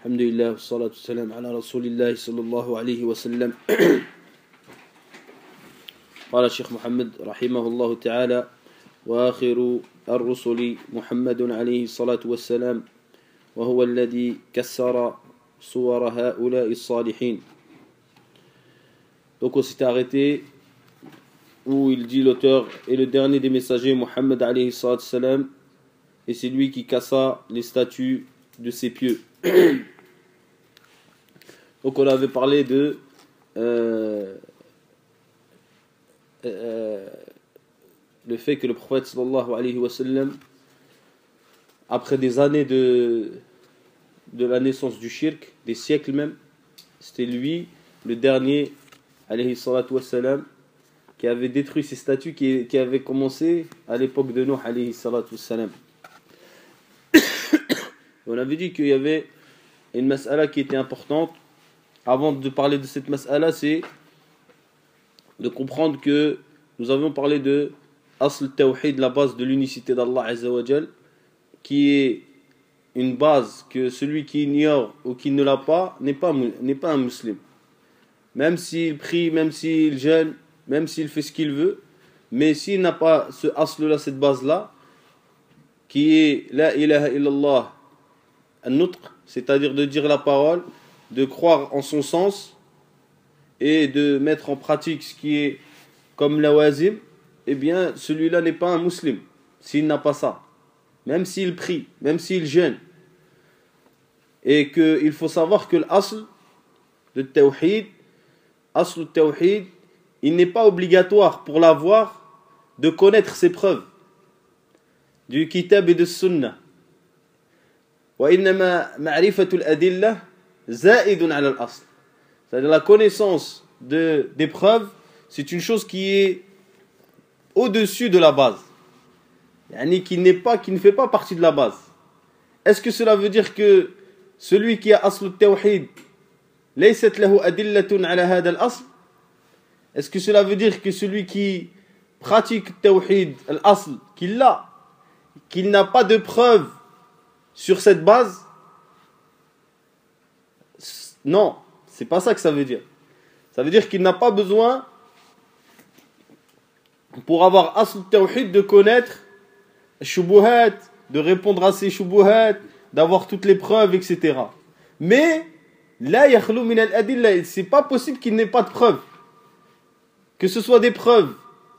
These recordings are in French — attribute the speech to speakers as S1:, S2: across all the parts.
S1: الحمد لله والصلاة والسلام على رسول الله صلى الله عليه وسلم. قال الشيخ محمد رحمه الله تعالى: وآخر الرسل محمد عليه الصلاة والسلام وهو الذي كسر صور هؤلاء الصالحين. Donc on s'était arrêté où il dit l'auteur est le dernier des messagers, Muhammad alayhi salatu salam, et c'est lui qui cassa les statues de ses pieux. Donc on avait parlé de le fait que le prophète sallallahu alayhi wa sallam, après des années de la naissance du shirk, des siècles même, c'était lui le dernier alayhi salatu wa salam qui avait détruit ces statues qui avaient commencé à l'époque de Nuh alayhi salatu wa salam. On avait dit qu'il y avait une mas'ala qui était importante. Avant de parler de cette mas'ala, c'est de comprendre que nous avions parlé de Asl Tawhid, la base de l'unicité d'Allah Azza wa Jal, qui est une base que celui qui ignore ou qui ne l'a pas n'est pas un musulman. Même s'il prie, même s'il jeûne, même s'il fait ce qu'il veut, mais s'il n'a pas ce asl-là, cette base-là, qui est La ilaha illallah an-nutq, c'est-à-dire de dire la parole, de croire en son sens et de mettre en pratique ce qui est comme lawazim, eh bien celui-là n'est pas un musulman s'il n'a pas ça, même s'il prie, même s'il jeûne. Et qu'il faut savoir que l'asl de tawhid, asl tawhid, il n'est pas obligatoire pour l'avoir de connaître ses preuves du kitab et de sunnah. Wa innama ma'rifatul adillah za'idun 'ala al-asl. C'est-à-dire la connaissance des preuves, c'est une chose qui est au-dessus de la base. Yani qui ne fait pas partie de la base. Est-ce que cela veut dire que celui qui a asl al-tawhid laysat lahu adillatun 'ala hadha al-asl? Est-ce que cela veut dire que celui qui pratique le tawhid, al-asl, qu'il n'a pas de preuve sur cette base? Non, c'est pas ça que ça veut dire. Ça veut dire qu'il n'a pas besoin, pour avoir asl tawhid, de connaître shubuhat, de répondre à ces shubuhat, d'avoir toutes les preuves, etc. Mais la yakhlu min al-adilla, c'est pas possible qu'il n'ait pas de preuves. Que ce soit des preuves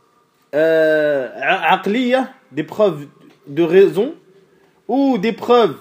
S1: aqliya, des preuves de raison, ou des preuves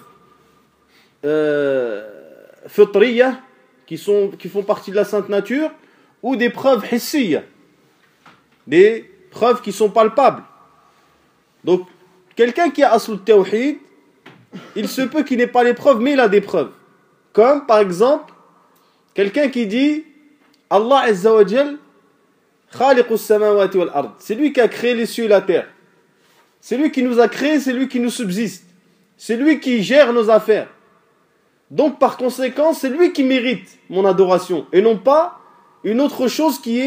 S1: fitriya, qui font partie de la sainte nature, ou des preuves hissiya, des preuves qui sont palpables. Donc, quelqu'un qui a asl tawhid, il se peut qu'il n'ait pas les preuves, mais il a des preuves. Comme, par exemple, quelqu'un qui dit Allah Azza wa Jal Khaliqus samawati wal ard. C'est lui qui a créé les cieux et la terre. C'est lui qui nous a créés, c'est lui qui nous subsiste. C'est lui qui gère nos affaires. Donc par conséquent, c'est lui qui mérite mon adoration et non pas une autre chose qui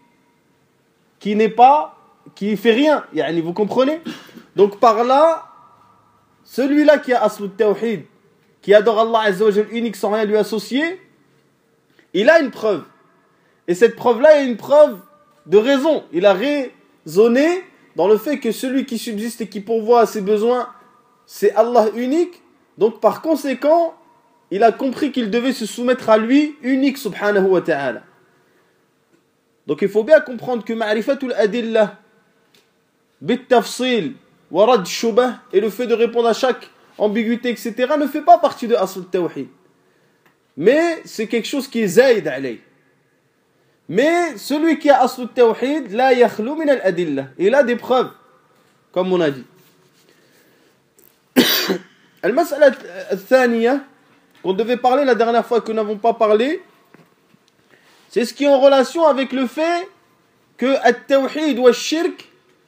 S1: fait rien. Yani, vous comprenez? Donc par là, celui-là qui a asl tawhid, qui adore Allah Azza wa Jal unique sans rien lui associer, il a une preuve. Et cette preuve-là est une preuve de raison. Il a raisonné dans le fait que celui qui subsiste et qui pourvoit à ses besoins, c'est Allah unique. Donc par conséquent, il a compris qu'il devait se soumettre à lui unique, subhanahu wa ta'ala. Donc il faut bien comprendre que ma'rifatul adillah bit tafsil wa rad shubah, et le fait de répondre à chaque ambiguïté, etc., ne fait pas partie de asl tawhid. Mais c'est quelque chose qui est zaïd alayh. Mais celui qui a asl tawhid, la yakhlu min al-adillah, il a des preuves, comme on a dit. Al-mas'ala al-thaniya, qu'on devait parler la dernière fois que nous n'avons pas parlé, c'est ce qui est en relation avec le fait que al-tawhid wa al-shirk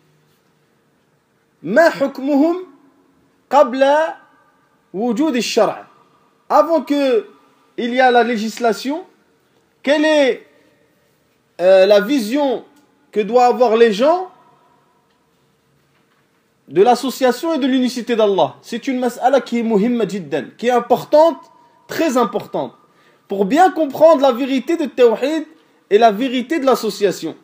S1: ma hukmuhum qabla wujud al-shar'. Avant que il y a la législation, quelle est la vision que doivent avoir les gens de l'association et de l'unicité d'Allah? C'est une mas'ala qui est muhimma jiddan, qui est importante, très importantes pour bien comprendre la vérité de Tawhid et la vérité de l'association.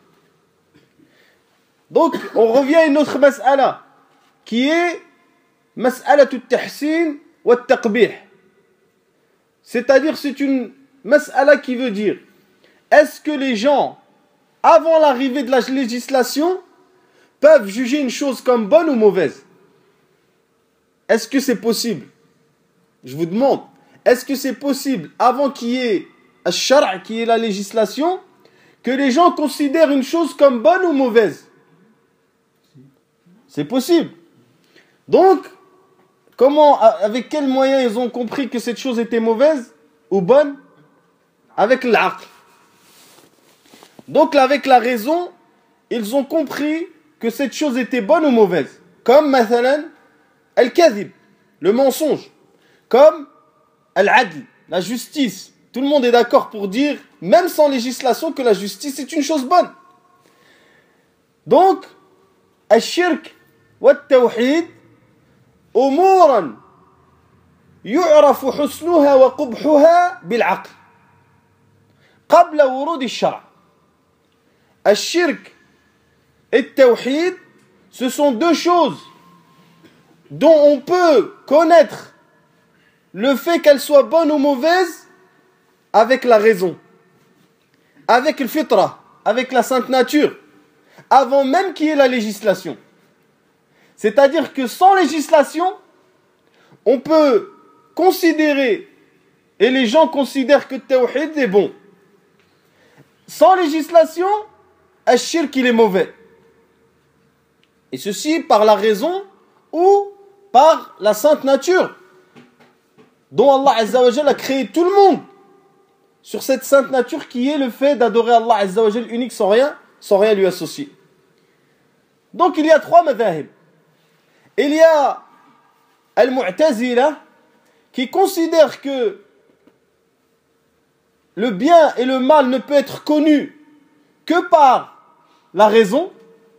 S1: Donc, on revient à une autre mas'ala qui est mas'alatu tahsin wa taqbih. C'est-à-dire, c'est une mas'ala qui veut dire, est-ce que les gens, avant l'arrivée de la législation, peuvent juger une chose comme bonne ou mauvaise? Est-ce que c'est possible? Je vous demande, est-ce que c'est possible, avant qu'il y ait al-shar', qui est la législation, que les gens considèrent une chose comme bonne ou mauvaise? C'est possible. Donc, avec quels moyens ils ont compris que cette chose était mauvaise ou bonne? Avec l'aql. Donc, avec la raison, ils ont compris que cette chose était bonne ou mauvaise. Comme, mathalan, al-kadhib, le mensonge. Comme al-adl, la justice. Tout le monde est d'accord pour dire, même sans législation, que la justice est une chose bonne. Donc, al-shirk wa al-tawhid, umuran yu'rafu husnuha wa qubhuha bil-aql. Qabla wurud al-shar'. Al-shirk et al-tawhid, ce sont deux choses dont on peut connaître le fait qu'elle soit bonne ou mauvaise avec la raison, avec le fitra, avec la sainte nature, avant même qu'il y ait la législation. C'est-à-dire que sans législation, on peut considérer, et les gens considèrent que le tawhid est bon. Sans législation, al-shirk il est mauvais. Et ceci par la raison ou par la sainte nature, dont Allah Azza wa Jal a créé tout le monde sur cette sainte nature qui est le fait d'adorer Allah Azza wa Jal unique sans rien lui associer. Donc il y a trois madhahib. Il y a al-Mu'tazila qui considère que le bien et le mal ne peut être connu que par la raison,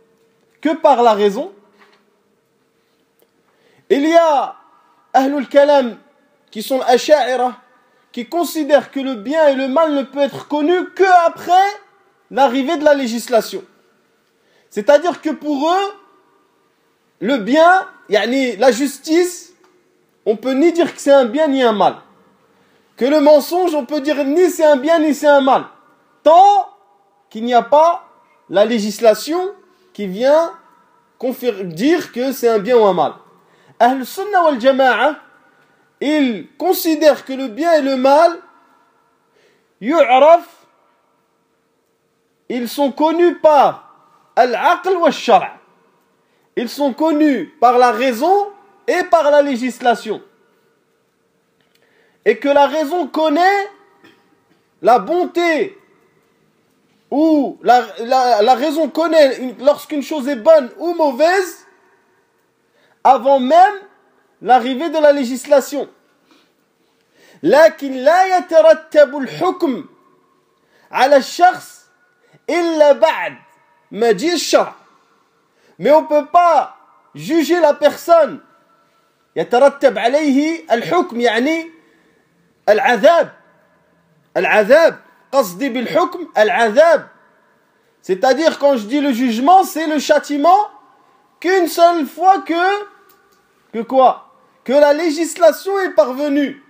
S1: Il y a Ahlul Kalam qui sont Asha'ira qui considèrent que le bien et le mal ne peut être connu qu'après l'arrivée de la législation. C'est-à-dire que pour eux, le bien, la justice, on peut ni dire que c'est un bien ni un mal. Que le mensonge, on peut dire ni c'est un bien ni c'est un mal. Tant qu'il n'y a pas la législation qui vient dire que c'est un bien ou un mal. Ahl Sunnah wal Jama'a, ils considèrent que le bien et le mal, yu'raf, ils sont connus par al-aql wa al-shar'. Ils sont connus par la raison et par la législation. Et que la raison connaît la bonté, ou la raison connaît lorsqu'une chose est bonne ou mauvaise avant même l'arrivée de la législation. لكن لا يترتب الحكم على الشخص إلا بعد مجيء الشرع. Mais on ne peut pas juger la personne. يترتب عليه الحكم يعني العذاب. العذاب قصدي بالحكم العذاب. C'est-à-dire quand je dis le jugement, c'est le châtiment qu'une seule fois que quoi? Que la législation est parvenue.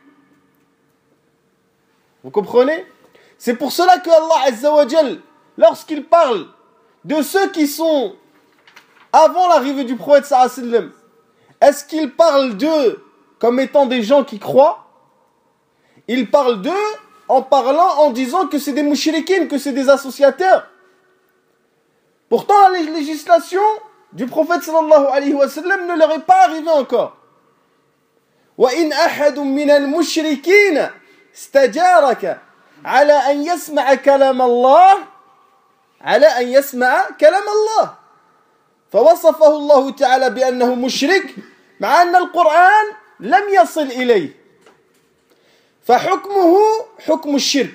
S1: Vous comprenez? C'est pour cela que Allah Azza wa Jal, lorsqu'il parle de ceux qui sont avant l'arrivée du prophète sallallahu alayhi wa sallam, est-ce qu'il parle d'eux comme étant des gens qui croient? Il parle d'eux en disant que c'est des mouchriquines, que c'est des associateurs. Pourtant, la législation du prophète sallallahu alayhi wa sallam ne leur est pas arrivée encore. وَإِنْ أَحَدٌ مِّنَ الْمُشْرِكِينَ اسْتَجَارَكَ على أن يسمع كلام الله فوصفه الله تعالى بأنه مشرك مع أن القرآن لم يصل إليه فحكمه حكم الشرك.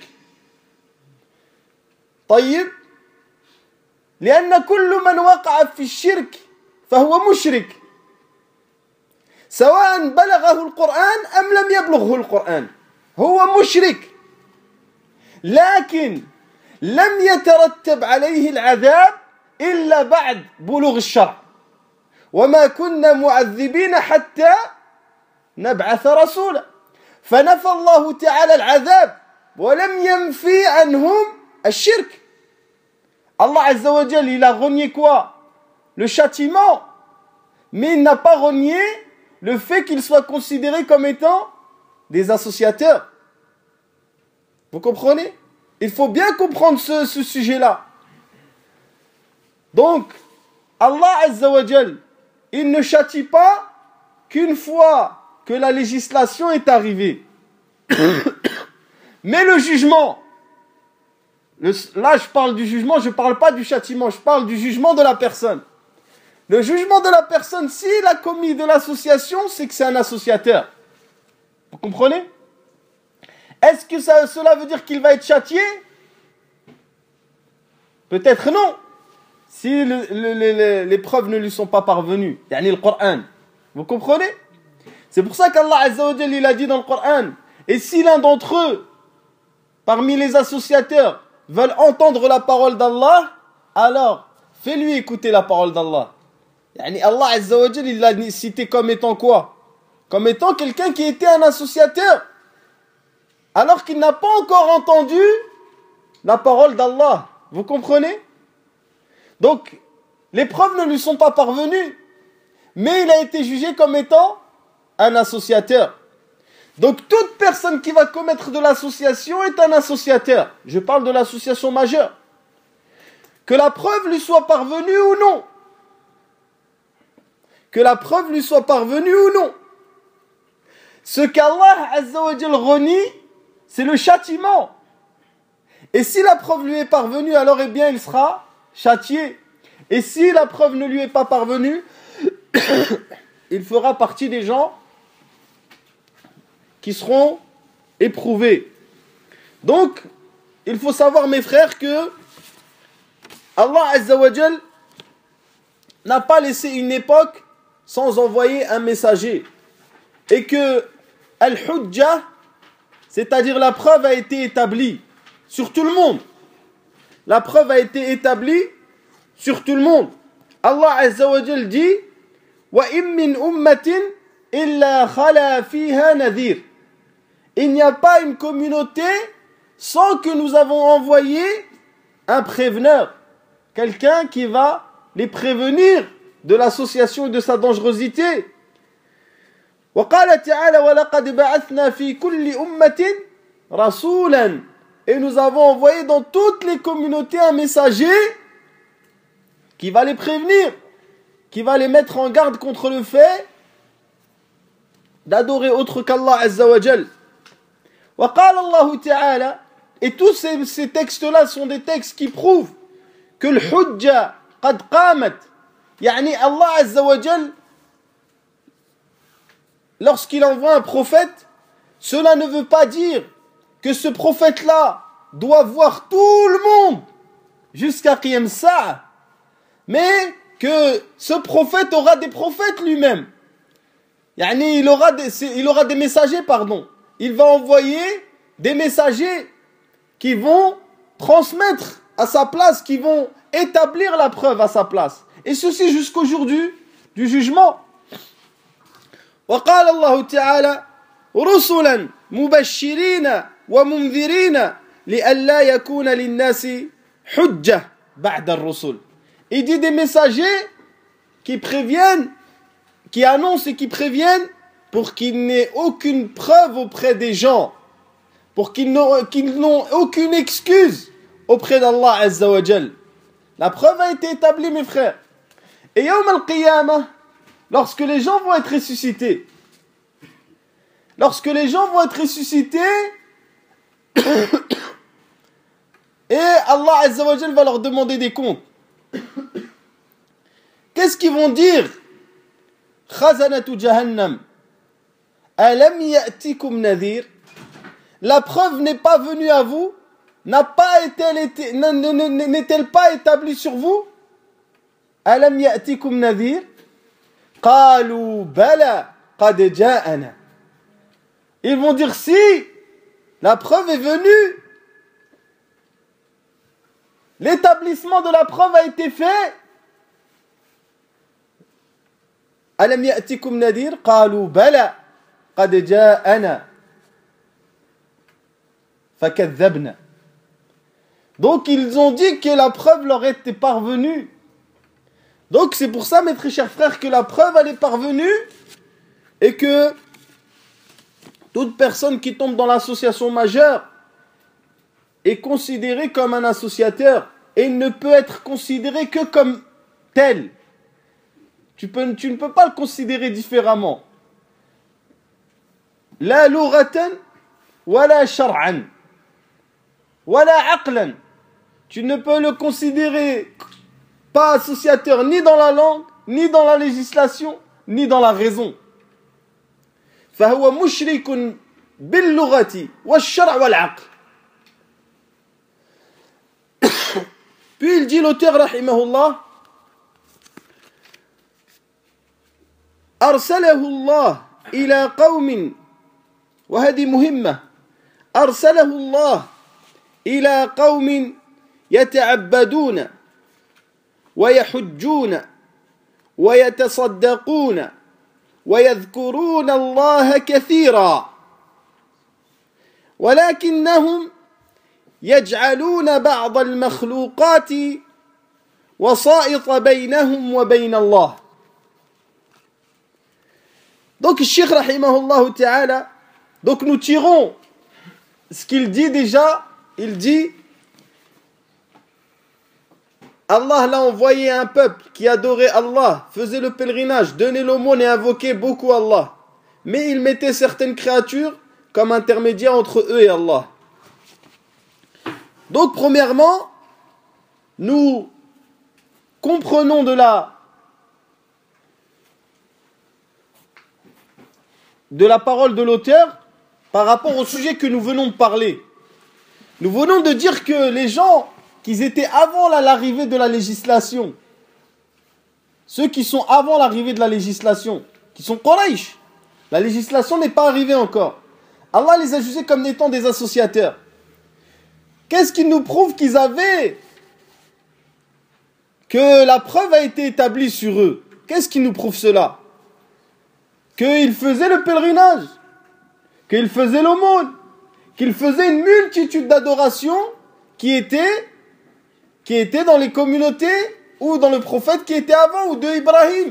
S1: طيب لأن كل من وقع في الشرك فهو مشرك سواء بلغه القرآن أم لم يبلغه القرآن.
S2: هو مشرك لكن لم يترتب عليه العذاب إلا بعد بلوغ الشرع وما كنا معذبين حتى نبعث رسولا فنفى الله تعالى العذاب ولم ينفي عنهم الشرك. Allah Azza wa Jal, il a renié quoi? Le châtiment, mais il n'a pas renié le fait qu'ils soient considérés comme étant des associateurs. Vous comprenez? Il faut bien comprendre ce sujet-là. Donc, Allah Azza wa Jal, il ne châtie pas qu'une fois que la législation est arrivée. Mais le jugement, là je parle du jugement, je ne parle pas du châtiment, je parle du jugement de la personne. Le jugement de la personne, s'il a commis de l'association, c'est que c'est un associateur. Vous comprenez? Est-ce que cela veut dire qu'il va être châtié? Peut-être non. Si les preuves ne lui sont pas parvenues. Yani le Coran. Vous comprenez? C'est pour ça qu'Allah Azza wa Jal, il a dit dans le Coran, et si l'un d'entre eux, parmi les associateurs, veulent entendre la parole d'Allah, alors fais-lui écouter la parole d'Allah. Yani Allah Azza wa Jal, il l'a cité comme étant quoi? Comme étant quelqu'un qui était un associateur, alors qu'il n'a pas encore entendu la parole d'Allah. Vous comprenez? Donc, les preuves ne lui sont pas parvenues, mais il a été jugé comme étant un associateur. Donc, toute personne qui va commettre de l'association est un associateur. Je parle de l'association majeure. Que la preuve lui soit parvenue ou non. Que la preuve lui soit parvenue ou non. Ce qu'Allah Azza wa Jal renie, c'est le châtiment. Et si la preuve lui est parvenue, alors eh bien il sera châtié. Et si la preuve ne lui est pas parvenue, il fera partie des gens qui seront éprouvés. Donc, il faut savoir, mes frères, que Allah Azza wa Jal n'a pas laissé une époque sans envoyer un messager. Et que Al-Hujjah, c'est-à-dire la preuve a été établie sur tout le monde. La preuve a été établie sur tout le monde. Allah Azza wa Jal dit وَإِن مِّنْ أُمَّةٍ إِلَّا خَلَا فِيهَا نَذِيرٌ. Il n'y a pas une communauté sans que nous avons envoyé un préveneur. Quelqu'un qui va les prévenir de l'association et de sa dangerosité. وَقَالَ تَعَالَى وَلَقَدْ بَعَثْنَا فِي كُلِّ أُمَّةٍ رَسُولًا. Et nous avons envoyé dans toutes les communautés un messager qui va les prévenir, qui va les mettre en garde contre le fait d'adorer autre qu'Allah Azza wa Jal. وقال الله تعالى, et tous ces textes-là sont des textes qui prouvent que le hujja قد قامت. يعني Allah Azza wa Jal, lorsqu'il envoie un prophète, cela ne veut pas dire que ce prophète-là doit voir tout le monde jusqu'à Qiyam Sa'a, mais que ce prophète aura des prophètes lui-même. Yani il aura des messagers, pardon. Il va envoyer des messagers qui vont transmettre à sa place, qui vont établir la preuve à sa place. Et ceci jusqu'au jour du jugement. وقال الله تعالى رسلا مبشرين ومنذرين لئلا يكون للناس حجة بعد الرسل. Il dit des messagers qui préviennent, qui annoncent et qui préviennent pour qu'il n'ait aucune preuve auprès des gens, pour qu'ils n'ont aucune excuse auprès d'Allah Azza wa Jal. La preuve a été établie, mes frères. Et Yawm al-Qiyamah, lorsque les gens vont être ressuscités, et Allah Azza wa Jal va leur demander des comptes, qu'est-ce qu'ils vont dire? Khazanatu Jahannam, alam ya'tikum nadhir? La preuve n'est pas venue à vous, n'est-elle pas établie sur vous? Alam ya'tikum nadhir? Qalu bala qad ja'ana. Ils vont dire si, La preuve est venue. L'établissement de la preuve a été fait. Alam ya'tikum nadir qalu bala qad ja'ana fakadhabna. Donc ils ont dit que la preuve leur était parvenue. Donc c'est pour ça, mes très chers frères, que la preuve elle est parvenue et que toute personne qui tombe dans l'association majeure est considérée comme un associateur et il ne peut être considéré que comme tel. Tu ne peux pas le considérer différemment. La lughatan wala shar'an wala aqlan. Tu ne peux le considérer pas associateur ni dans la langue, ni dans la législation, ni dans la raison. فهو مشرك باللغة والشرع والعقل. Puis il dit l'auteur rahimahullah, أرسله الله إلى قوم وهذه مهمة أرسله الله إلى قوم يتعبدون ويحجون ويتصدقون ويذكرون الله كثيرا ولكنهم يجعلون بعض المخلوقات وسائط بينهم وبين الله. Donc, Cheikh rahimahullah ta'ala, donc nous tirons ce qu'il dit déjà. Il dit Allah l'a envoyé à un peuple qui adorait Allah, faisait le pèlerinage, donnait l'aumône et invoquait beaucoup Allah. Mais il mettait certaines créatures comme intermédiaires entre eux et Allah. Donc, premièrement, nous comprenons de la parole de l'auteur par rapport au sujet que nous venons de parler. Nous venons de dire que les gens qui étaient avant l'arrivée de la législation, ceux qui sont avant l'arrivée de la législation, qui sont Quraysh, la législation n'est pas arrivée encore. Allah les a jugés comme étant des associateurs. Qu'est-ce qui nous prouve qu'ils avaient, que la preuve a été établie sur eux? Qu'est-ce qui nous prouve cela? Qu'ils faisaient le pèlerinage, qu'ils faisaient l'aumône, qu'ils faisaient une multitude d'adorations qui étaient dans les communautés ou dans le prophète qui était avant ou de Ibrahim.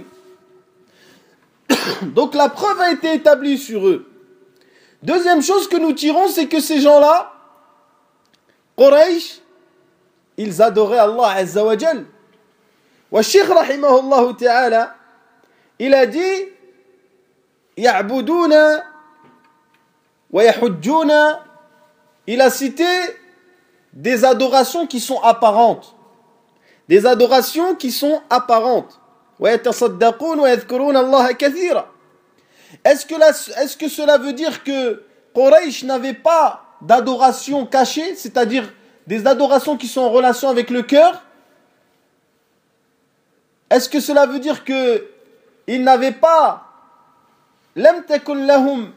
S2: Donc la preuve a été établie sur eux. Deuxième chose que nous tirons, c'est que ces gens-là, Quraysh, ils adoraient Allah Azza wa Jal. Wa Shaykh rahimahullah ta'ala, il a dit Ya'buduna wa yahujjuna. Il a cité des adorations qui sont apparentes. Des adorations qui sont apparentes. Wa yatasaddaqun wa yadhkuruna Allah kathira. Est-ce que cela veut dire que Quraysh n'avait pas d'adoration cachée, c'est-à-dire des adorations qui sont en relation avec le cœur? Est-ce que cela veut dire que ils n'avaient pas لم تكن لهم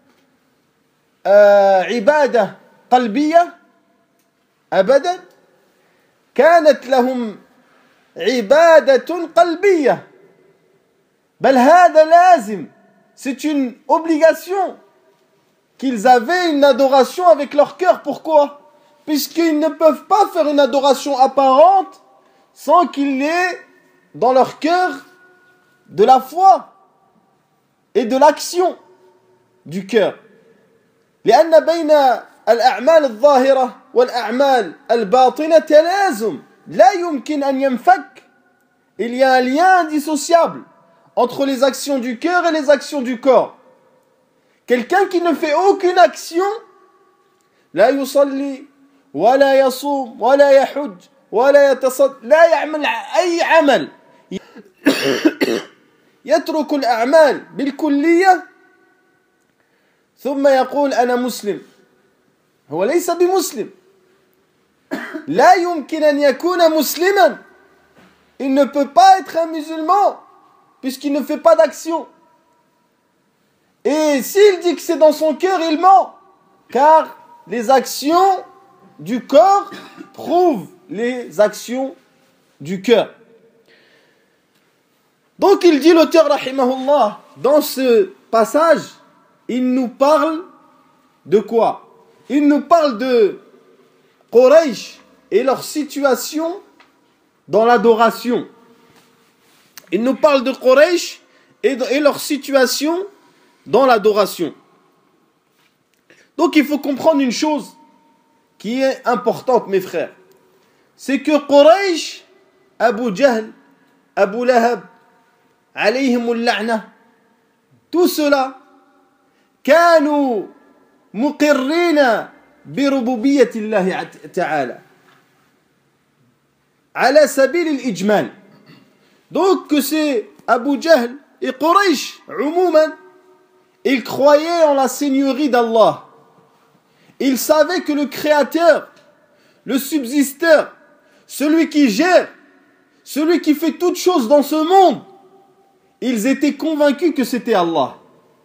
S2: عبادة قلبية أبدا كانت لهم عبادة قلبية بل هذا لازم. C'est une obligation qu'ils avaient une adoration avec leur cœur. Pourquoi? Puisqu'ils ne peuvent pas faire une adoration apparente sans qu'il y ait dans leur cœur de la foi et de l'action du cœur. لأن بين الأعمال الظاهرة والأعمال الباطنة تلازم لا يمكن أن ينفك. Il y a un lien indissociable entre les actions du cœur et les actions du corps. Quelqu'un qui ne fait aucune action, لا يصلي ولا يصوم ولا يحج ولا يتصدق لا يعمل أي عمل يترك الأعمال بالكلية ثم يقول أنا مسلم. هو ليس بمسلم. لا يمكن أن يكون مسلما. Il ne peut pas être un musulman puisqu'il ne fait pas d'action. Et s'il dit que c'est dans son cœur, il ment. Car les actions du corps prouvent les actions du cœur. Donc il dit l'auteur rahimahullah, dans ce passage, il nous parle de quoi? Il nous parle de Quraysh et leur situation dans l'adoration. Il nous parle de Quraysh et leur situation dans l'adoration. Donc il faut comprendre une chose qui est importante, mes frères. C'est que Quraysh, Abu Jahl, Abu Lahab, alayhimul la'na, tout cela, كانوا مقرين بربوبية الله تعالى على سبيل الإجمال. Donc que c'est Abu Jahl et Quraysh, عموما, ils croyaient en la seigneurie d'Allah. Ils savaient que le créateur, le subsisteur, celui qui gère, celui qui fait toutes choses dans ce monde, ils étaient convaincus que c'était Allah.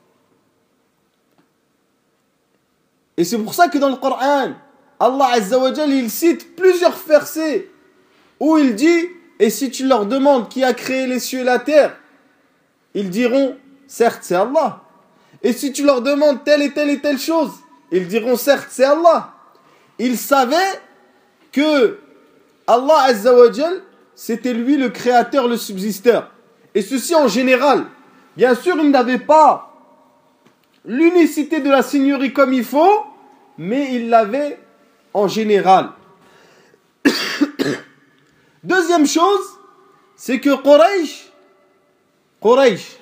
S2: Et c'est pour ça que dans le Coran, Allah Azza wa Jal, il cite plusieurs versets où il dit, et si tu leur demandes qui a créé les cieux et la terre, ils diront, certes c'est Allah. Et si tu leur demandes telle et telle chose, ils diront, certes c'est Allah. Ils savaient que Allah Azza wa Jal, c'était lui le créateur, le subsisteur. Et ceci en général. Bien sûr, ils n'avaient pas l'unicité de la seigneurie comme il faut, mais ils l'avaient en général. Deuxième chose, c'est que Quraysh,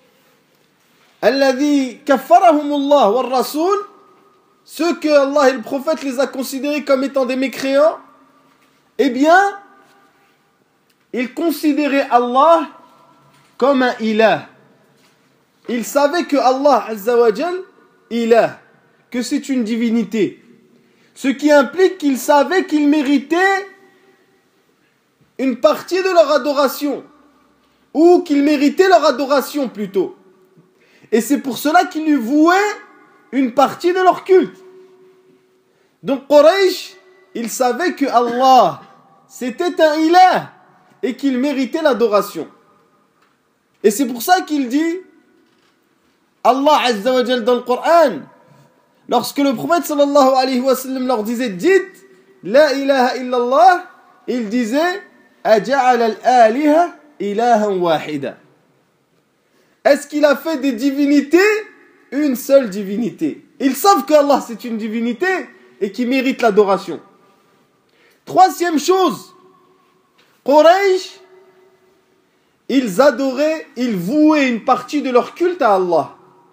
S2: alladhi kaffarahumullah wa rasoul, ceux que Allah et le prophète les a considérés comme étant des mécréants, eh bien, ils considéraient Allah comme un ilah. Ils savaient que Allah Azza wa Jal, ilah, que c'est une divinité. Ce qui implique qu'ils savaient qu'ils méritaient une partie de leur adoration, ou qu'ils méritaient leur adoration plutôt. Et c'est pour cela qu'ils lui vouaient une partie de leur culte. Donc Quraysh, ils savaient que Allah, c'était un ilah, et qu'il méritait l'adoration. Et c'est pour ça qu'il dit, Allah Azza wa Jal dans le Coran, lorsque le prophète sallallahu alayhi wa sallam leur disait, dites, la ilaha illallah, il disait, aja'al al-aliha ilahan wahida. Est-ce qu'il a fait des divinités une seule divinité? Ils savent que Allah c'est une divinité et qui mérite l'adoration. Troisième chose, Quraysh, ils adoraient, ils vouaient une partie de leur culte à Allah.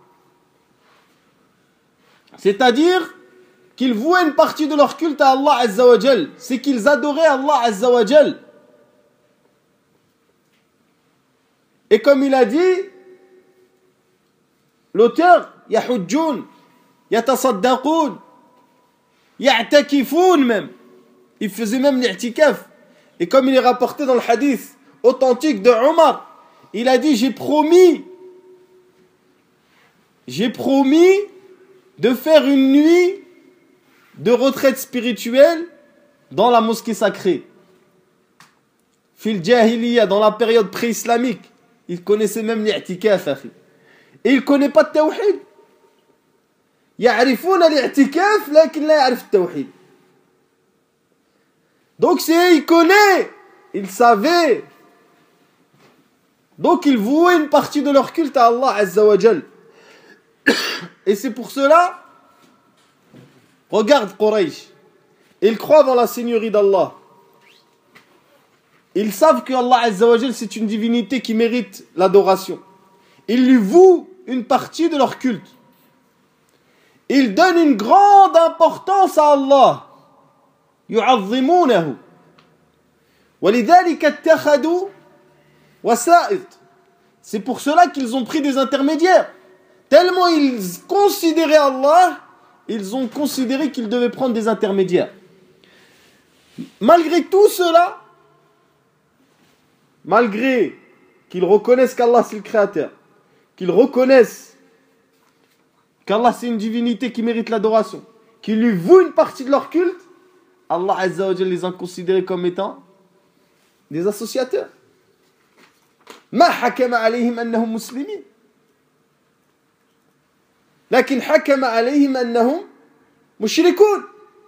S2: C'est-à-dire qu'ils vouaient une partie de leur culte à Allah Azza wa Jal. C'est qu'ils adoraient Allah Azza wa Jal. Et comme il a dit, l'auteur, yahujjoun, yatasaddaqoun, ya'takifoun même. Il faisait même l'i'tikaf. Et comme il est rapporté dans le hadith authentique de Omar, il a dit, j'ai promis de faire une nuit de retraite spirituelle dans la mosquée sacrée. Fil Jahiliya, dans la période pré-islamique. Il connaissait même l'i'tikaf, akhi. Et il ne connaît pas le tawhid. Ya'rifouna l'i'tikaf, lakin la ya'rif le tawhid. Donc il connaît, il savait. Donc ils vouaient une partie de leur culte à Allah Azza wa Jal. Et c'est pour cela, regarde Quraysh, ils croient dans la seigneurie d'Allah. Ils savent que Allah Azza wa Jal c'est une divinité qui mérite l'adoration. Ils lui vouent une partie de leur culte. Ils donnent une grande importance à Allah. يعظمونه ولذلك اتخذوا وسائط. C'est pour cela qu'ils ont pris des intermédiaires. Tellement ils considéraient Allah, ils ont considéré qu'ils devaient prendre des intermédiaires. Malgré tout cela, malgré qu'ils reconnaissent qu'Allah c'est le créateur, qu'ils reconnaissent qu'Allah c'est une divinité qui mérite l'adoration, qui lui vouent une partie de leur culte, Allah Azza wa Jalla les a considérés comme étant des associateurs. ما حكم عليهم أنهم مسلمين لكن حكم عليهم أنهم مشركون.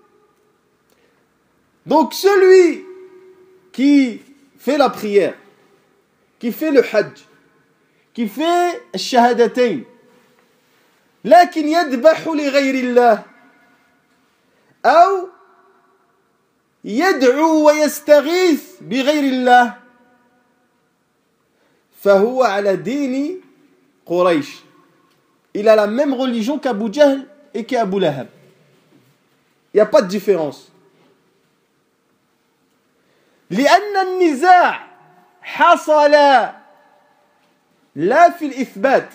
S2: Donc celui qui fait la prière, qui fait le hajj, qui fait الشهادتين لكن يذبح لغير الله أو يدعو ويستغيث بغير الله فهو على دين قريش. Il a la même religion qu'Abu Jahl et qu'Abu Lahab. Il n'y a pas de différence. لأن النزاع حصل لا في الإثبات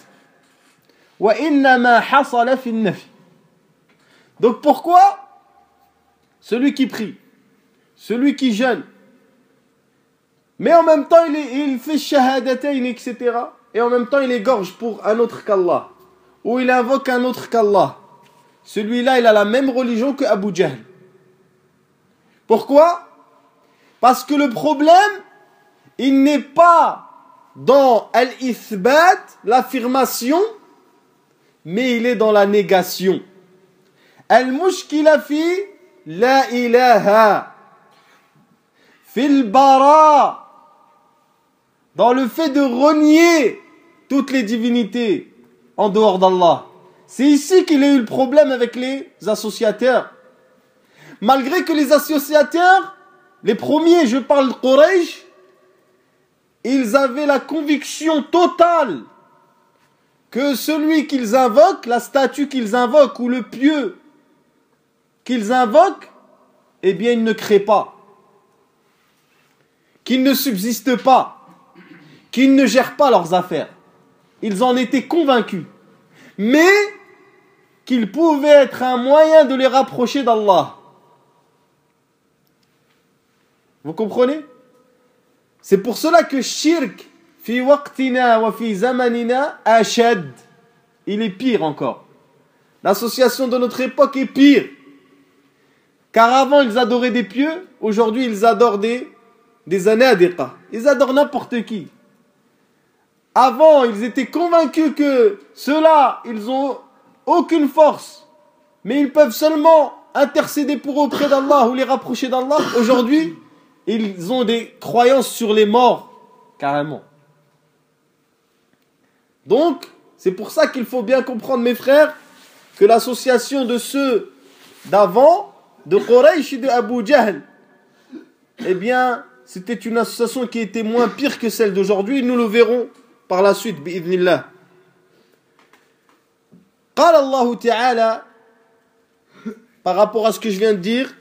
S2: وإنما حصل في النفي. Donc pourquoi celui qui prie, celui qui jeûne, mais en même temps il fait shahadatayn, etc. Et en même temps il égorge pour un autre qu'Allah, ou il invoque un autre qu'Allah, celui-là il a la même religion que Abu Jahl. Pourquoi? Parce que le problème, il n'est pas dans al-ithbat, l'affirmation, mais il est dans la négation. Al-mushkila fi la ilaha, fil bara, dans le fait de renier toutes les divinités en dehors d'Allah. C'est ici qu'il y a eu le problème avec les associateurs. Malgré que les associateurs, les premiers, je parle de Quraysh, ils avaient la conviction totale que celui qu'ils invoquent, la statue qu'ils invoquent ou le pieu qu'ils invoquent, eh bien il ne crée pas, qu'il ne subsiste pas, qu'il ne gère pas leurs affaires. Ils en étaient convaincus, mais qu'il pouvait être un moyen de les rapprocher d'Allah. Vous comprenez? C'est pour cela que shirk fi waqtina wa fi zamanina ashad. Il est pire encore. L'association de notre époque est pire. Car avant ils adoraient des pieux, aujourd'hui ils adorent des anadiqa. Ils adorent n'importe qui. Avant ils étaient convaincus que ceux-là, ils ont aucune force, mais ils peuvent seulement intercéder pour eux auprès d'Allah ou les rapprocher d'Allah. Aujourd'hui, ils ont des croyances sur les morts, carrément. Donc, c'est pour ça qu'il faut bien comprendre, mes frères, que l'association de ceux d'avant, de Quraysh et de Abu Jahl, eh bien, c'était une association qui était moins pire que celle d'aujourd'hui. Nous le verrons par la suite, bi'idhnillah. قال الله تعالى, par rapport à ce que je viens de dire,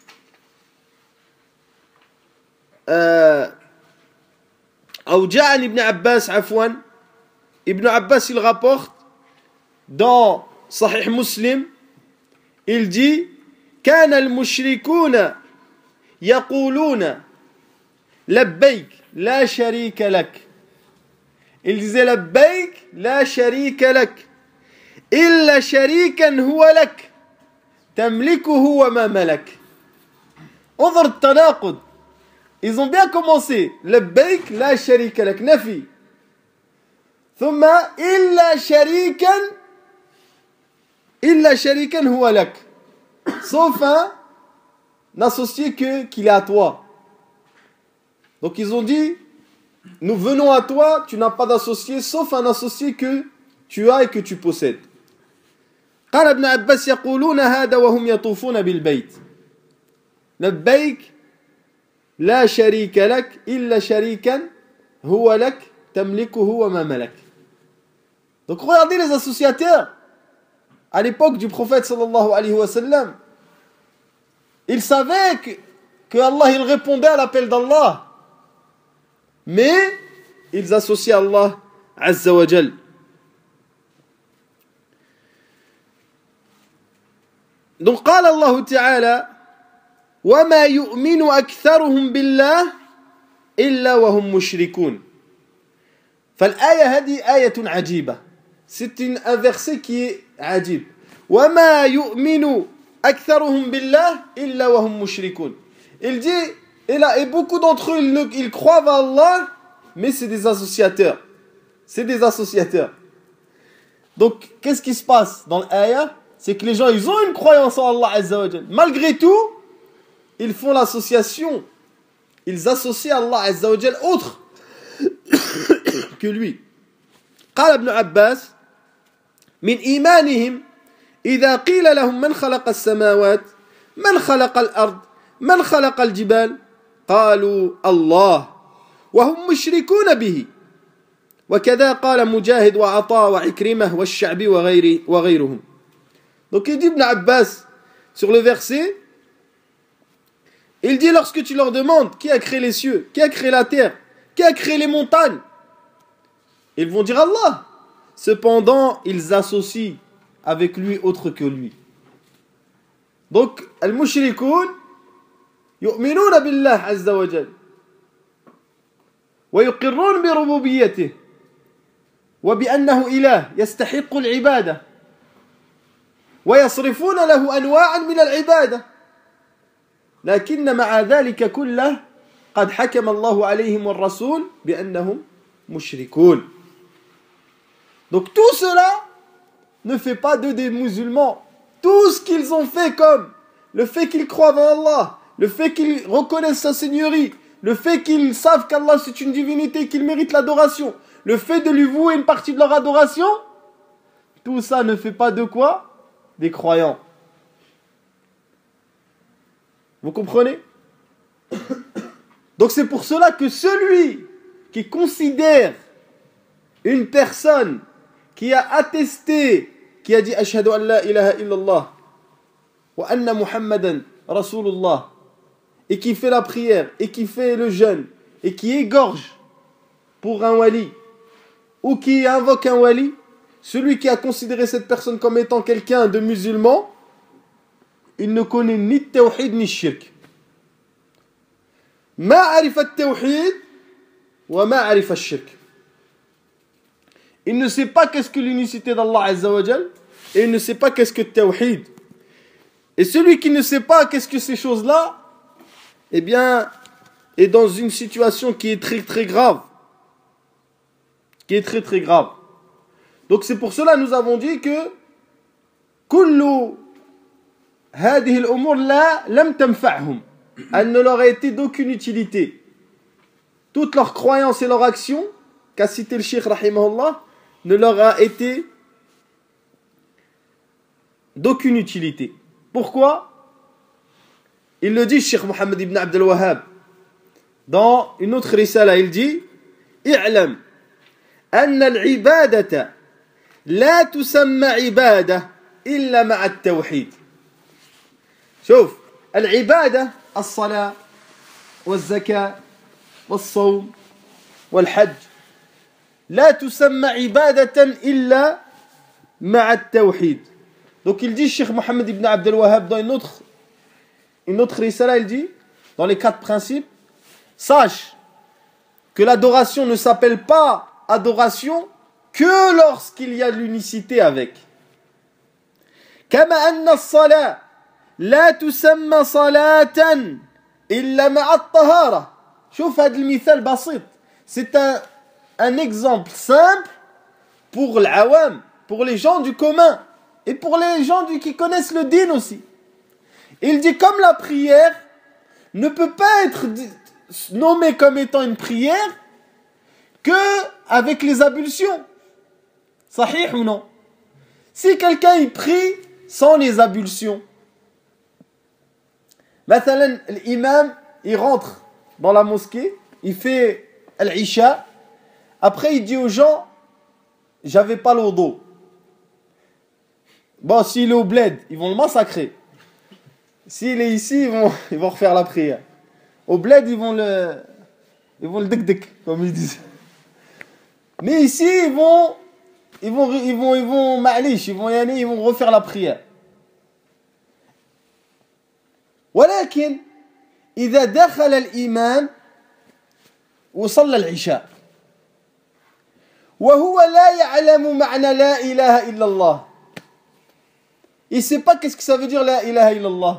S2: أو جاء ابن عباس عفوا ابن عباس il rapporte dans Sahih Muslim, il dit كان المشركون يقولون لبيك لا شريك لك. Il disait لبيك لا شريك لك إلا شريكا هو لك تملكه وما ملك. انظر التناقض. Ils ont bien commencé. لبيك لا شريك لك نفي. ثم إلا شريكا هو لك. Sauf un associé qu'il est à toi. Donc ils ont dit, nous venons à toi, tu n'as pas d'associé, sauf un associé que tu as et que tu possèdes. قال ابن عباس يقولون هذا وهم يطوفون بالبيت. لبيك لا شريك لك إلا شريكا هو لك تملكه وما ملك. Donc regardez les associateurs à l'époque du prophète sallallahu alayhi wa sallam. Ils savaient que Allah il répondait à l'appel d'Allah, mais ils associaient Allah azza wa jal. Donc قال الله تعالى وما يؤمن أكثرهم بالله إلا وهم مشركون. فالآية هذه آية عجيبة. C'est un verset qui est عجيب. وما يؤمن أكثرهم بالله إلا وهم مشركون. Il dit, et beaucoup d'entre eux, ils croient à Allah, mais c'est des associateurs. C'est des associateurs. Donc, qu'est-ce qui se passe dans l'ayah? C'est que les gens, ils ont une croyance en Allah Azza wa Jal. Malgré tout, ils font l'association. Ils associent Allah Azza wa Jal autre que lui. قال ابن عباس من إيمانهم إذا قيل لهم من خلق السماوات من خلق الأرض من خلق الجبال قالوا الله وهم مشركون به وكذا قال مجاهد وعطاء وعكرمة والشعبي وغيرهم. Donc il dit Ibn Abbas sur le verset, il dit lorsque tu leur demandes qui a créé les cieux, qui a créé la terre, qui a créé les montagnes, ils vont dire Allah. Cependant, ils associent avec lui autre que lui. Donc, al-mushrikoun yu'minuna billah azza wa jal wa yuqirrun bi rububiyyatihi wa bi annahu ilah yastahiqqu al-ibadah wa yasrifuna lahu anwa'an min al-ibadah lakinna ma'a dhalika kullah qad hakama Allahu alayhim wa ar-rasul bi annahum mushrikoun. Donc tout cela ne fait pas d'eux des musulmans. Tout ce qu'ils ont fait, comme le fait qu'ils croient en Allah, le fait qu'ils reconnaissent sa seigneurie, le fait qu'ils savent qu'Allah c'est une divinité, qu'il mérite l'adoration, le fait de lui vouer une partie de leur adoration, tout ça ne fait pas de quoi? Des croyants. Vous comprenez? Donc c'est pour cela que celui qui considère une personne qui a attesté, qui a dit Ashhadu an la ilaha illallah wa anna Muhammadan Rasulullah, et qui fait la prière, et qui fait le jeûne, et qui égorge pour un wali, ou qui invoque un wali, celui qui a considéré cette personne comme étant quelqu'un de musulman, il ne connaît ni tawhid ni shirk. Ma arifa tawhid wa ma arifa shirk. Il ne sait pas qu'est-ce que l'unicité d'Allah Azza wa Jal, et il ne sait pas qu'est-ce que tawhid. Et celui qui ne sait pas qu'est-ce que ces choses-là, eh bien, est dans une situation qui est très très grave. Qui est très très grave. Donc c'est pour cela que nous avons dit que kullu hadhihi al-umur la lam tanfa'hum. Elle ne leur a été d'aucune utilité. Toutes leurs croyances et leurs actions, qu'a cité le Cheikh rahimahullah, ne leur a été d'aucune utilité. Pourquoi? Il le dit, Cheikh Mohammed ibn Abd al-Wahhab, dans une autre risala, il dit i'lam anna al-ibadata la tusamma ibada illa ma'a at-tawhid. شوف العبادة الصلاة والزكاة والصوم والحج لا تسمى عبادة إلا مع التوحيد. Donc il dit, Cheikh Mohammed ibn Abd al-Wahhab, dans une autre risala, il dit, dans les 4 principes, sache que l'adoration ne s'appelle pas adoration que lorsqu'il y a l'unicité avec. كما أن الصلاة لا تسمى صلاة إلا مع الطهارة. شوف هذا المثال بسيط. C'est un exemple simple pour l'awam, pour les gens du commun et pour les gens qui connaissent le din aussi. Il dit comme la prière ne peut pas être nommée comme étant une prière que avec les ablutions. Sahih ou non? Si quelqu'un il prie sans les ablutions, مثلا l'imam il rentre dans la mosquée, il fait l'isha, après il dit aux gens j'avais pas l'eau d'eau. Bon, s'il est au bled, ils vont le massacrer. S'il est ici, ils vont refaire la prière. Au bled, ils vont le dik-dik, comme ils disent. Mais ici, ils vont ma'lish, ils vont refaire la prière. ولكن إذا دخل الإمام وصلى العشاء وهو لا يعلم معنى لا إله إلا الله il ne sait pas qu'est-ce que ça veut dire la ilaha illallah.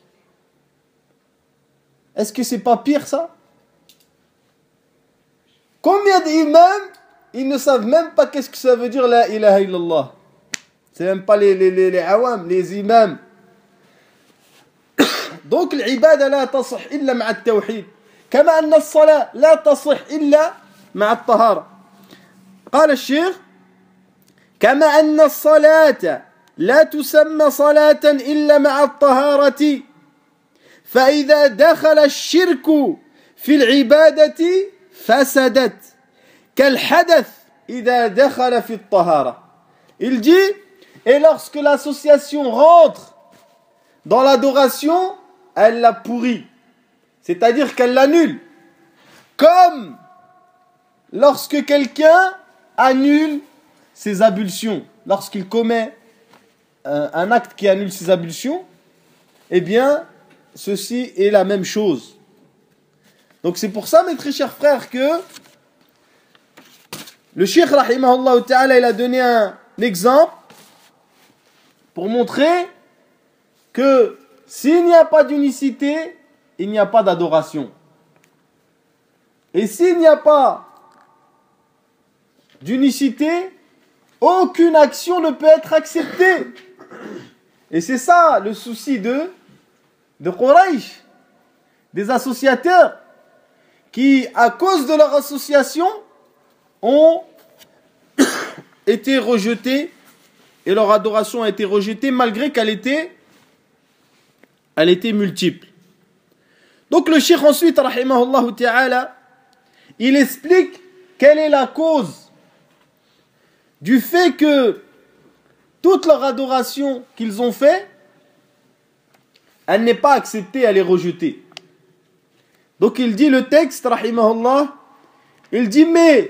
S2: Est-ce que c'est pas pire ça? Combien d'imams, ils ne savent même pas qu'est-ce que ça veut dire la ilaha illallah. C'est même pas les awam, les imams. Donc l'ibada la tasih illa ma'a at-tawhid. Kama anna as-salat la tasih illa ma'a at-tahara. قال الشيخ كما أن الصلاة لا تسمى صلاة إلا مع الطهارة فإذا دخل الشرك في العبادة فسدت كالحدث إذا دخل في الطهارة. Il dit, et lorsque l'association rentre dans l'adoration, elle la pourrit, c'est-à-dire qu'elle l'annule, comme lorsque quelqu'un annule ses ablutions, lorsqu'il commet un acte qui annule ses ablutions, eh bien, ceci est la même chose. Donc c'est pour ça, mes très chers frères, que le Cheikh rahimahullah ta'ala, il a donné un exemple pour montrer que s'il n'y a pas d'unicité, il n'y a pas d'adoration. Et s'il n'y a pas d'unicité, aucune action ne peut être acceptée. Et c'est ça le souci de Quraysh, des associateurs, qui, à cause de leur association, ont été rejetés, et leur adoration a été rejetée, malgré qu'elle était multiple. Donc le cheikh ensuite, rahimahullah ta'ala, il explique quelle est la cause du fait que toute leur adoration qu'ils ont fait, elle n'est pas acceptée, elle est rejetée. Donc il dit le texte, rahimahullah, il dit mais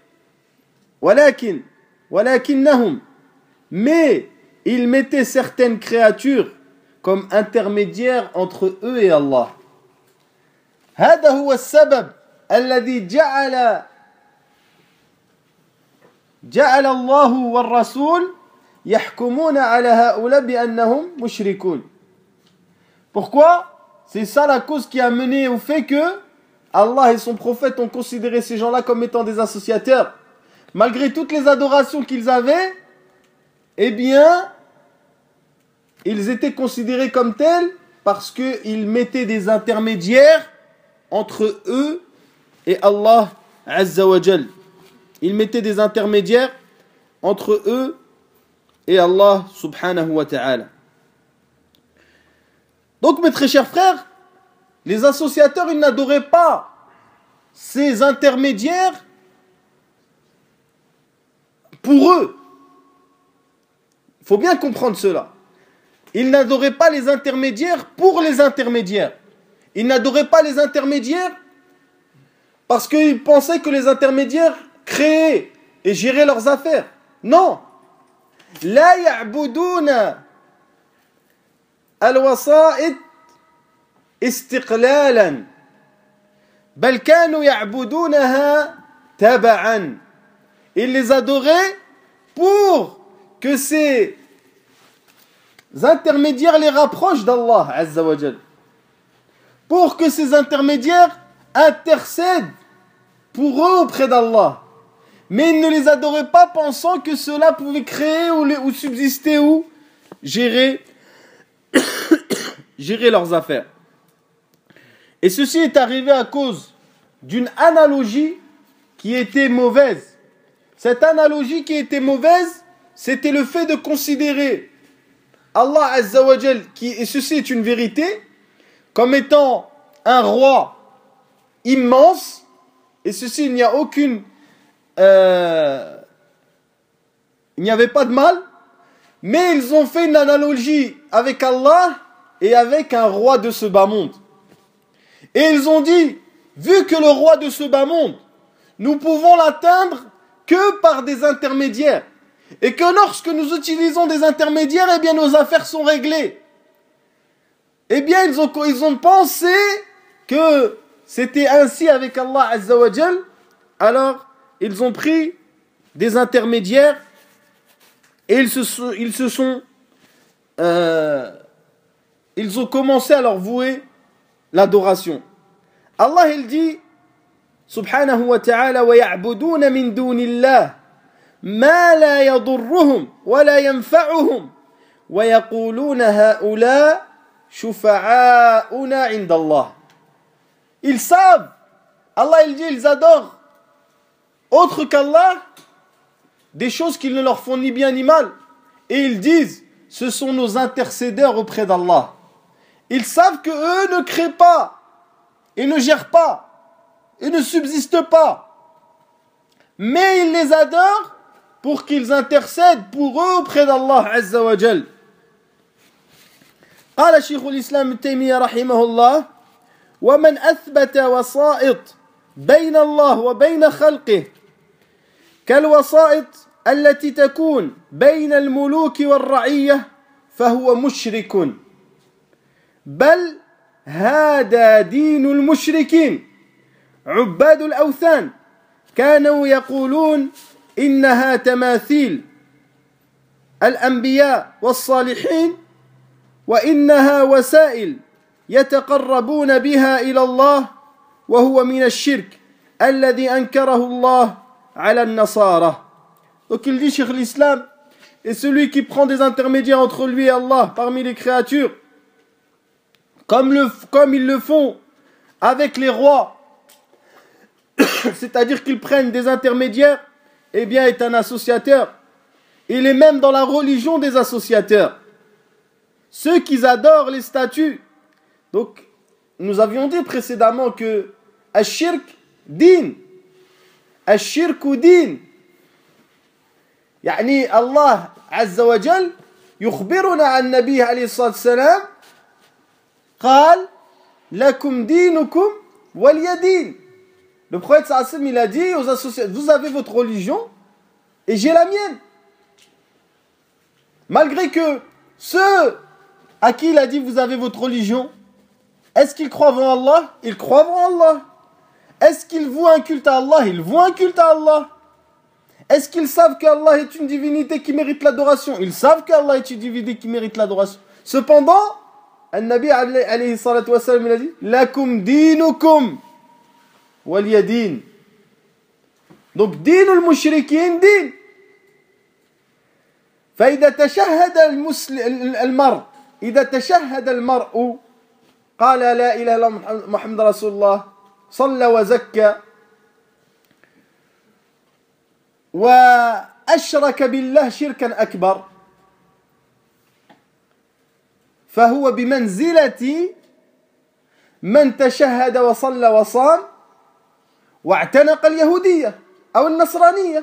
S2: walakinnahum, mais ils mettaient certaines créatures comme intermédiaires entre eux et Allah. هذا هو السبب الذي جعل الله والرسول يحكمون على هؤلاء بأنهم مشركون. Pourquoi? C'est ça la cause qui a mené au fait que Allah et son prophète ont considéré ces gens-là comme étant des associateurs. Malgré toutes les adorations qu'ils avaient, eh bien, ils étaient considérés comme tels parce qu'ils mettaient des intermédiaires entre eux et Allah Azza wa Jal. Ils mettaient des intermédiaires entre eux et Allah subhanahu wa ta'ala. Donc mes très chers frères, les associateurs, ils n'adoraient pas ces intermédiaires pour eux. Il faut bien comprendre cela. Ils n'adoraient pas les intermédiaires pour les intermédiaires. Ils n'adoraient pas les intermédiaires parce qu'ils pensaient que les intermédiaires créaient et géraient leurs affaires. Non. La ya'buduna al-wasa'id istiqlalan bal kanu ya'budunaha taba'an. Ils les adoraient pour que ces intermédiaires les rapprochent d'Allah Azza wa Jal. Pour que ces intermédiaires intercèdent pour eux auprès d'Allah. Mais ils ne les adoraient pas pensant que cela pouvait créer ou subsister ou gérer leurs affaires. Et ceci est arrivé à cause d'une analogie qui était mauvaise. Cette analogie qui était mauvaise, c'était le fait de considérer Allah Azza wa Jal, et ceci est une vérité, comme étant un roi immense, et ceci, il n'y a aucune... il n'y avait pas de mal, mais ils ont fait une analogie avec Allah et avec un roi de ce bas monde. Et ils ont dit, vu que le roi de ce bas monde, nous pouvons l'atteindre que par des intermédiaires, et que lorsque nous utilisons des intermédiaires, eh bien nos affaires sont réglées. Eh bien ils ont pensé que c'était ainsi avec Allah Azza wa Jal, alors ils ont pris des intermédiaires et ils se sont ils ont commencé à leur vouer l'adoration. Allah il dit subhanahu wa ta'ala wa ya'buduna min dunillah ma la yadurruhum wa la yanfa'uhum wa yaquluna ha'ula shufa'auna 'inda Allah. Ils savent, Allah il dit ils adorent autre qu'Allah des choses qui ne leur font ni bien ni mal, et ils disent ce sont nos intercédeurs auprès d'Allah. Ils savent que eux ne créent pas, et ne gèrent pas, et ne subsistent pas, mais ils les adorent pour qu'ils intercèdent pour eux auprès d'Allah Azza wa Jal. قال شيخ الإسلام ابن تيمية رحمه الله ومن أثبت وسائط بين الله وبين خلقه كالوسائط التي تكون بين الملوك والرعية فهو مشرك بل هذا دين المشركين عباد الأوثان كانوا يقولون إنها تماثيل الأنبياء والصالحين وإنها وسائل يتقربون بها إلى الله وهو من الشرك الذي أنكره الله على النصارى. Donc il dit, Cheikh l'Islam, et celui qui prend des intermédiaires entre lui et Allah parmi les créatures, comme ils le font avec les rois, c'est-à-dire qu'ils prennent des intermédiaires, eh bien est un associateur. Il est même dans la religion des associateurs. Ceux qui adorent les statues. Donc, nous avions dit précédemment que Ash-Shirk din. Ash-Shirku din. يعني الله عز وجل يخبرنا عن النبي عليه الصلاة والسلام قال لكم دينكم ولي دين. Le prophète sallallahu alayhi wa sallam, il a dit aux associateurs, vous avez votre religion et j'ai la mienne. Malgré que ceux à qui il a dit vous avez votre religion, est-ce qu'ils croient en Allah? Ils croient en Allah. Est-ce qu'ils vouent un culte à Allah? Ils vouent un culte à Allah. Est-ce qu'ils savent qu'Allah est une divinité qui mérite l'adoration? Ils savent qu'Allah est une divinité qui mérite l'adoration. Cependant, An-Nabi alayhi salatu wa sallam, il a dit lakum dinukum waliya din. Donc dinul mushrikin din. فإذا تشهد المرء إذا تشهد المرء قال لا إله إلا الله محمد رسول الله صلى وزكى وأشرك بالله شركا أكبر فهو بمنزلة من تشهد وصلى وصام واعتنق اليهودية أو النصرانية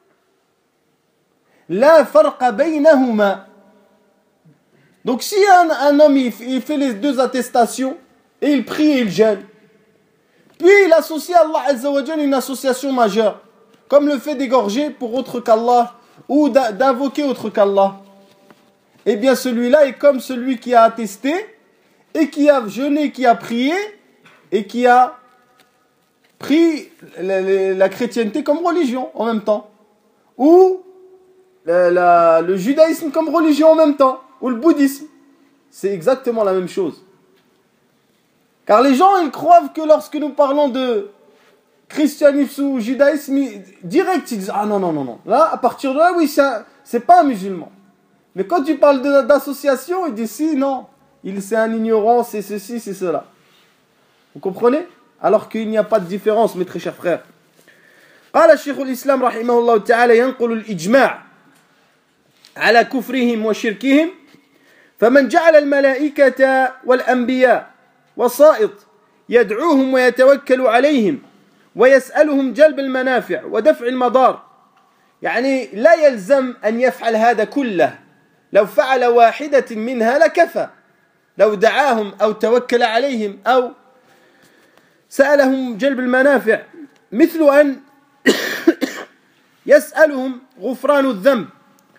S2: لا فرق بينهما. Donc si un homme il fait les deux attestations et il prie et il jeûne, puis il associe à Allah Azza wa Jalla une association majeure, comme le fait d'égorger pour autre qu'Allah ou d'invoquer autre qu'Allah, eh bien celui-là est comme celui qui a attesté et qui a jeûné, qui a prié et qui a pris la chrétienté comme religion en même temps, ou le judaïsme comme religion en même temps, ou le bouddhisme. C'est exactement la même chose. Car les gens, ils croient que lorsque nous parlons de christianisme ou judaïsme, direct, ils disent ah non, non, non, non. Là, à partir de là, oui, c'est pas un musulman. Mais quand tu parles d'association, ils disent si, non, c'est un ignorant, c'est ceci, c'est cela. Vous comprenez? Alors qu'il n'y a pas de différence, mes très chers frères. قال الشيخ الإسلام رحمه الله تعالى ينقل الإجماع على كفرهم وشركهم فمن جعل الملائكة والأنبياء وسائط يدعوهم ويتوكل عليهم ويسألهم جلب المنافع ودفع المضار يعني لا يلزم أن يفعل هذا كله لو فعل واحدة منها لكفى لو دعاهم أو توكل عليهم أو سألهم جلب المنافع مثل أن يسألهم غفران الذنب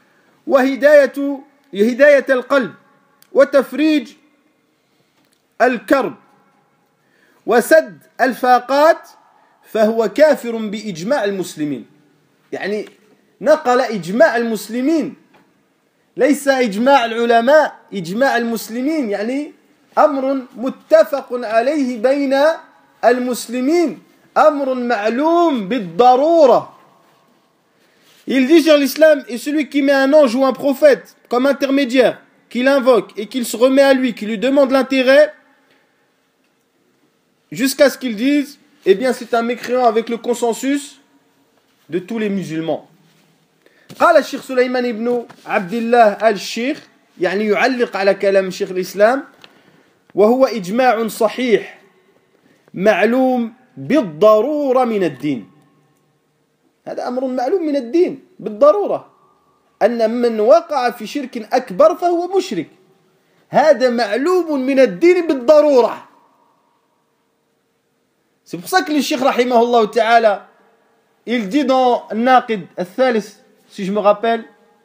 S2: وهداية القلب وتفريج الكرب وسد الفاقات فهو كافر بإجماع المسلمين. يعني نقل إجماع المسلمين ليس إجماع العلماء إجماع المسلمين يعني أمر متفق عليه بين المسلمين أمر معلوم بالضرورة. Il dit sur l'islam, et celui qui met un ange ou un prophète comme intermédiaire, qui l'invoque et qu'il se remet à lui, qui lui demande l'intérêt, jusqu'à ce qu'il dise, eh bien c'est un mécréant avec le consensus de tous les musulmans. قال الشيخ سليمان بن عبد الله الشيخ يعني يعلق على كلام شيخ الإسلام وهو إجماع صحيح معلوم بالضرورة من الدين. هذا أمر معلوم من الدين بالضرورة أن من وقع في شرك أكبر فهو مشرك. هذا معلوم من الدين بالضرورة. C'est pour ça que le Cheikh rahimahullah ta'ala il dit dans Naqid al-Thalith, si je me rappelle,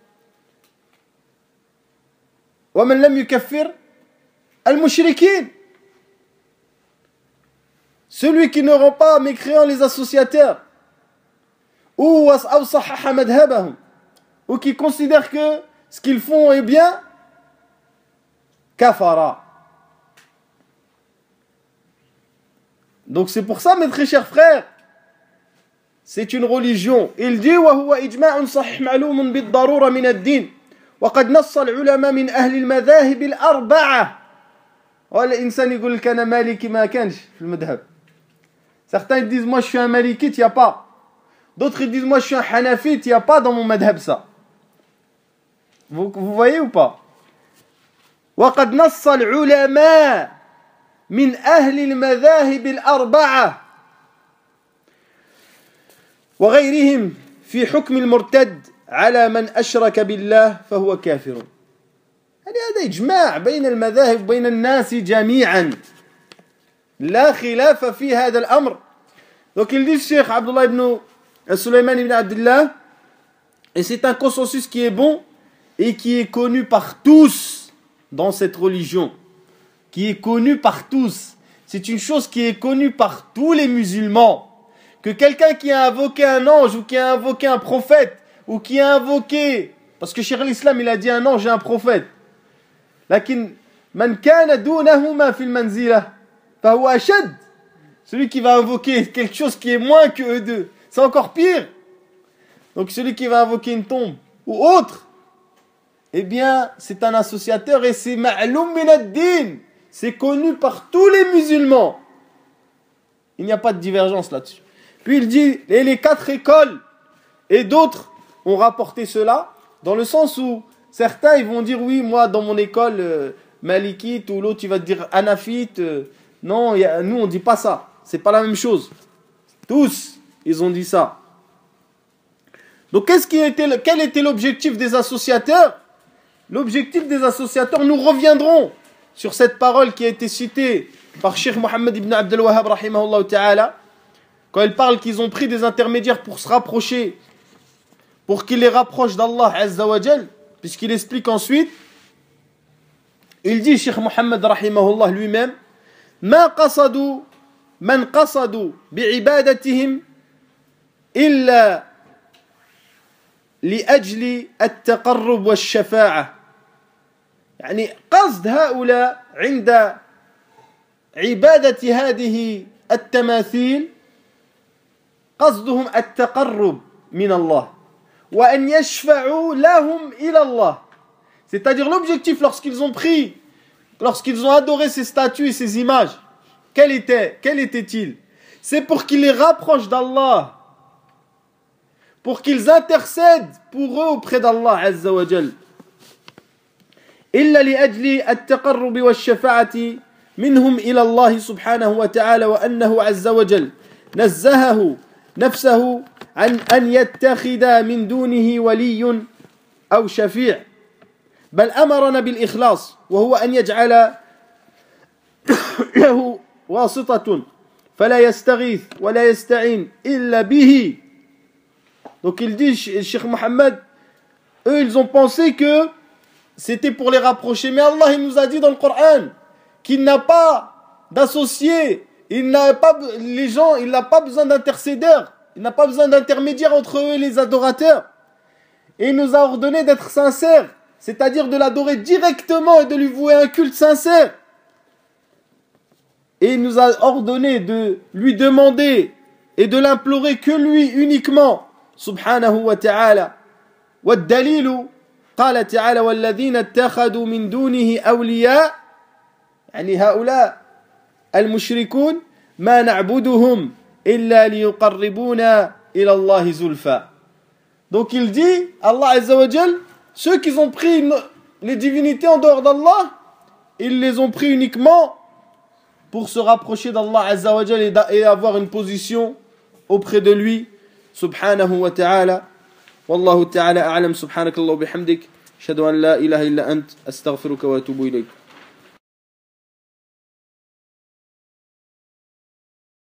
S2: ومن لم يكفر المشركين, celui qui ne rend pas mécréant les associateurs ou أو صحح مذهبهم ou qui considère que ce qu'ils font est bien, kafara. Donc c'est pour ça, mes très chers frères, c'est une religion. Il dit وهو إجماع صحيح معلوم بالضرورة من الدين وقد نص العلماء من أهل المذاهب الأربعة. ولا إنسان يقول لك أنا مالكي ما كانش في المذهب. Certains ils disent moi je suis un malikite, il n'y a pas. D'autres ils disent moi je suis un hanafite, il n'y a pas dans mon madhab ça. Vous voyez ou pas? وقد نص العلماء من أهل المذاهب الأربعة وغيرهم في حكم المرتد على من أشرك بالله فهو كافر. يعني هذا إجماع بين المذاهب بين الناس جميعا لا خلاف في هذا الأمر. Donc il dit Cheikh Abdullah ibn Sulayman ibn Abdullah, et c'est un consensus qui est bon et qui est connu par tous dans cette religion, qui est connu par tous. C'est une chose qui est connue par tous les musulmans, que quelqu'un qui a invoqué un ange ou qui a invoqué un prophète ou qui a invoqué, parce que Cheikh l'Islam il a dit un ange et un prophète, lakin man kana dunahuma fil manzila fahuwa ashad, celui qui va invoquer quelque chose qui est moins que eux deux, c'est encore pire. Donc celui qui va invoquer une tombe ou autre, eh bien c'est un associateur et c'est ma'loum min ad-din, c'est connu par tous les musulmans. Il n'y a pas de divergence là-dessus. Puis il dit, et les 4 écoles et d'autres ont rapporté cela, dans le sens où certains ils vont dire oui, moi dans mon école malikite, ou l'autre il va te dire hanafite, non, nous on dit pas ça, c'est pas la même chose. Tous ils ont dit ça. Donc quel était l'objectif des associateurs? L'objectif des associateurs, nous reviendrons sur cette parole qui a été citée par Cheikh Mohammed ibn Abdel Wahhab rahimahullah ta'ala, quand il parle qu'ils ont pris des intermédiaires pour se rapprocher, pour qu'ils les rapprochent d'Allah Azza wa Jal, puisqu'il explique ensuite, il dit Cheikh Mohammed rahimahullah lui-même, ما قصدوا من قصدوا بعبادتهم إلا لأجل التقرب والشفاعة. يعني قصد هؤلاء عند عبادة هذه التماثيل قصدهم التقرب من الله وأن يشفعوا لهم إلى الله. C'est-à-dire l'objectif lorsqu'ils ont adoré ces statues et ces images, quel était-il? C'est pour qu'ils les rapprochent d'Allah, pour qu'ils intercèdent pour eux auprès d'Allah Azza wa Jal. إلا لأجل التقرب والشفاعة منهم إلى الله سبحانه وتعالى وأنه عز وجل نزهه نفسه عن أن يتخذ من دونه ولي أو شفيع، بل أمرنا بالإخلاص وهو أن يجعل له واسطة فلا يستغيث ولا يستعين إلا به. Donc il dit, Cheikh Mohammed, eux ils ont pensé que c'était pour les rapprocher, mais Allah il nous a dit dans le Coran qu'il n'a pas d'associés, il n'a pas besoin d'intercédeurs, il n'a pas besoin d'intermédiaires entre eux et les adorateurs. Et il nous a ordonné d'être sincères. c'est-à-dire de l'adorer directement et de lui vouer un culte sincère. Et il nous a ordonné de lui demander et de l'implorer que lui uniquement, subhanahu wa ta'ala. والدليل قال تعالى والذين اتخذوا من دونه أولياء يعني هؤلاء المشركون ما نعبدهم إلا ليقربونا إلى الله زلفى. Donc il dit, Allah Azza wa Jal, ceux qui ont pris les divinités en dehors d'Allah, ils les ont pris uniquement pour se rapprocher d'Allah Azza wa Jal et avoir une position auprès de lui, subhanahu wa ta'ala. Wallahu ta'ala a'lam, subhanakallah wa bihamdik, ashhadu an la ilaha illa ant, astaghfiruka wa atubu ilayk.